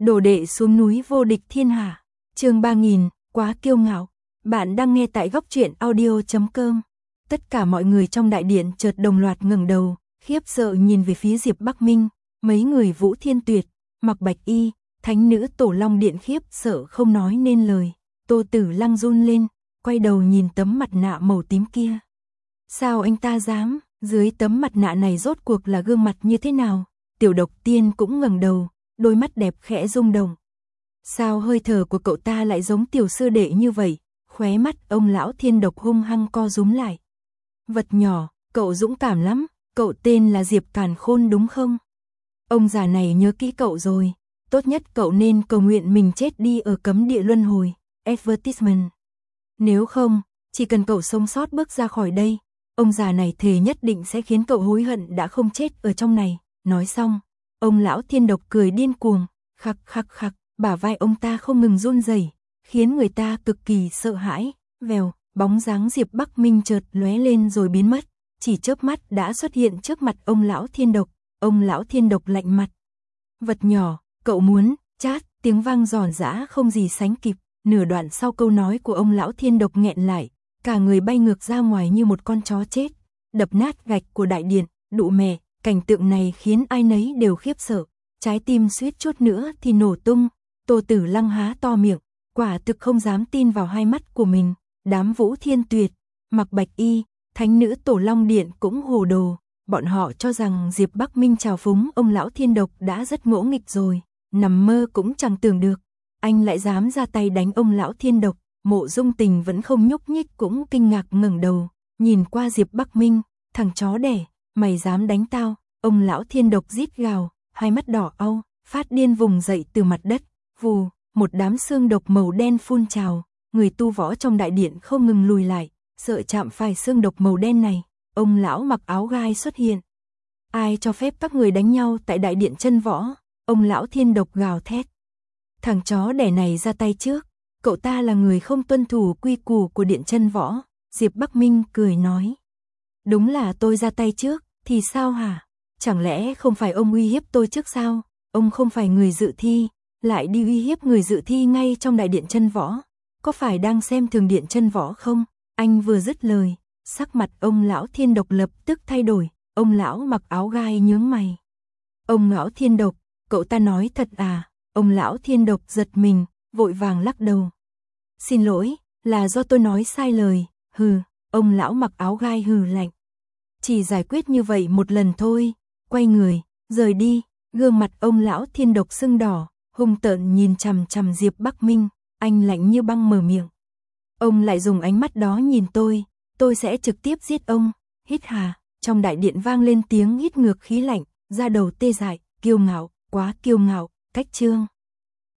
Đồ đệ xuống núi vô địch thiên hạ. Chương 3000, quá kiêu ngạo. Bạn đang nghe tại góc truyện audio.com. Tất cả mọi người trong đại điện chợt đồng loạt ngẩng đầu, khiếp sợ nhìn về phía Diệp Bắc Minh, mấy người Vũ Thiên Tuyệt, mặc bạch y, thánh nữ Tổ Long Điện khiếp sợ không nói nên lời. Tô Tử Lăng run lên, quay đầu nhìn tấm mặt nạ màu tím kia. Sao anh ta dám, dưới tấm mặt nạ này rốt cuộc là gương mặt như thế nào? Tiểu Độc Tiên cũng ngẩng đầu, đôi mắt đẹp khẽ rung động. Sao hơi thở của cậu ta lại giống tiểu sư đệ như vậy? Khóe mắt ông lão Thiên Độc hung hăng co rúm lại. Vật nhỏ, cậu dũng cảm lắm, cậu tên là Diệp Càn Khôn đúng không? Ông già này nhớ kỹ cậu rồi, tốt nhất cậu nên cầu nguyện mình chết đi ở cấm địa luân hồi. Advertisement. Nếu không, chỉ cần cậu sống sót bước ra khỏi đây, ông già này thề nhất định sẽ khiến cậu hối hận đã không chết ở trong này. Nói xong, ông lão Thiên Độc cười điên cuồng, khắc khắc khắc, bả vai ông ta không ngừng run rẩy, khiến người ta cực kỳ sợ hãi. Vèo, bóng dáng Diệp Bắc Minh chợt lóe lên rồi biến mất, chỉ chớp mắt đã xuất hiện trước mặt ông lão Thiên Độc. Ông lão Thiên Độc lạnh mặt. Vật nhỏ, cậu muốn, chát, tiếng vang giòn giã không gì sánh kịp. Nửa đoạn sau câu nói của ông lão Thiên Độc nghẹn lại, cả người bay ngược ra ngoài như một con chó chết, đập nát gạch của đại điện. Đụ mẹ, cảnh tượng này khiến ai nấy đều khiếp sợ, trái tim suýt chút nữa thì nổ tung. Tô Tử Lăng há to miệng, quả thực không dám tin vào hai mắt của mình. Đám Vũ Thiên Tuyệt, mặc bạch y, thánh nữ Tổ Long Điện cũng hồ đồ, bọn họ cho rằng Diệp Bắc Minh trào phúng ông lão Thiên Độc đã rất ngỗ nghịch rồi, nằm mơ cũng chẳng tưởng được anh lại dám ra tay đánh ông lão Thiên Độc. Mộ Dung Tình vẫn không nhúc nhích cũng kinh ngạc ngẩng đầu, nhìn qua Diệp Bắc Minh, thằng chó đẻ, mày dám đánh tao? Ông lão Thiên Độc rít gào, hai mắt đỏ au, phát điên vùng dậy từ mặt đất, vù, một đám xương độc màu đen phun trào, người tu võ trong đại điện không ngừng lùi lại, sợ chạm phải xương độc màu đen này. Ông lão mặc áo gai xuất hiện. Ai cho phép các người đánh nhau tại đại điện chân võ? Ông lão Thiên Độc gào thét. Thằng chó đẻ này ra tay trước, cậu ta là người không tuân thủ quy củ của điện chân võ. Diệp Bắc Minh cười nói. Đúng là tôi ra tay trước, thì sao hả? Chẳng lẽ không phải ông uy hiếp tôi trước sao? Ông không phải người dự thi, lại đi uy hiếp người dự thi ngay trong đại điện chân võ. Có phải đang xem thường điện chân võ không? Anh vừa dứt lời, sắc mặt ông lão Thiên Độc lập tức thay đổi. Ông lão mặc áo gai nhướng mày. Ông lão Thiên Độc, cậu ta nói thật à? Ông lão Thiên Độc giật mình, vội vàng lắc đầu. Xin lỗi, là do tôi nói sai lời. Hừ, ông lão mặc áo gai hừ lạnh. Chỉ giải quyết như vậy một lần thôi. Quay người, rời đi. Gương mặt ông lão Thiên Độc sưng đỏ, hung tợn nhìn chằm chằm Diệp Bắc Minh. Anh lạnh như băng mở miệng. Ông lại dùng ánh mắt đó nhìn tôi sẽ trực tiếp giết ông. Hít hà, trong đại điện vang lên tiếng hít ngược khí lạnh, da đầu tê dại, kiêu ngạo, quá kiêu ngạo. Cách chương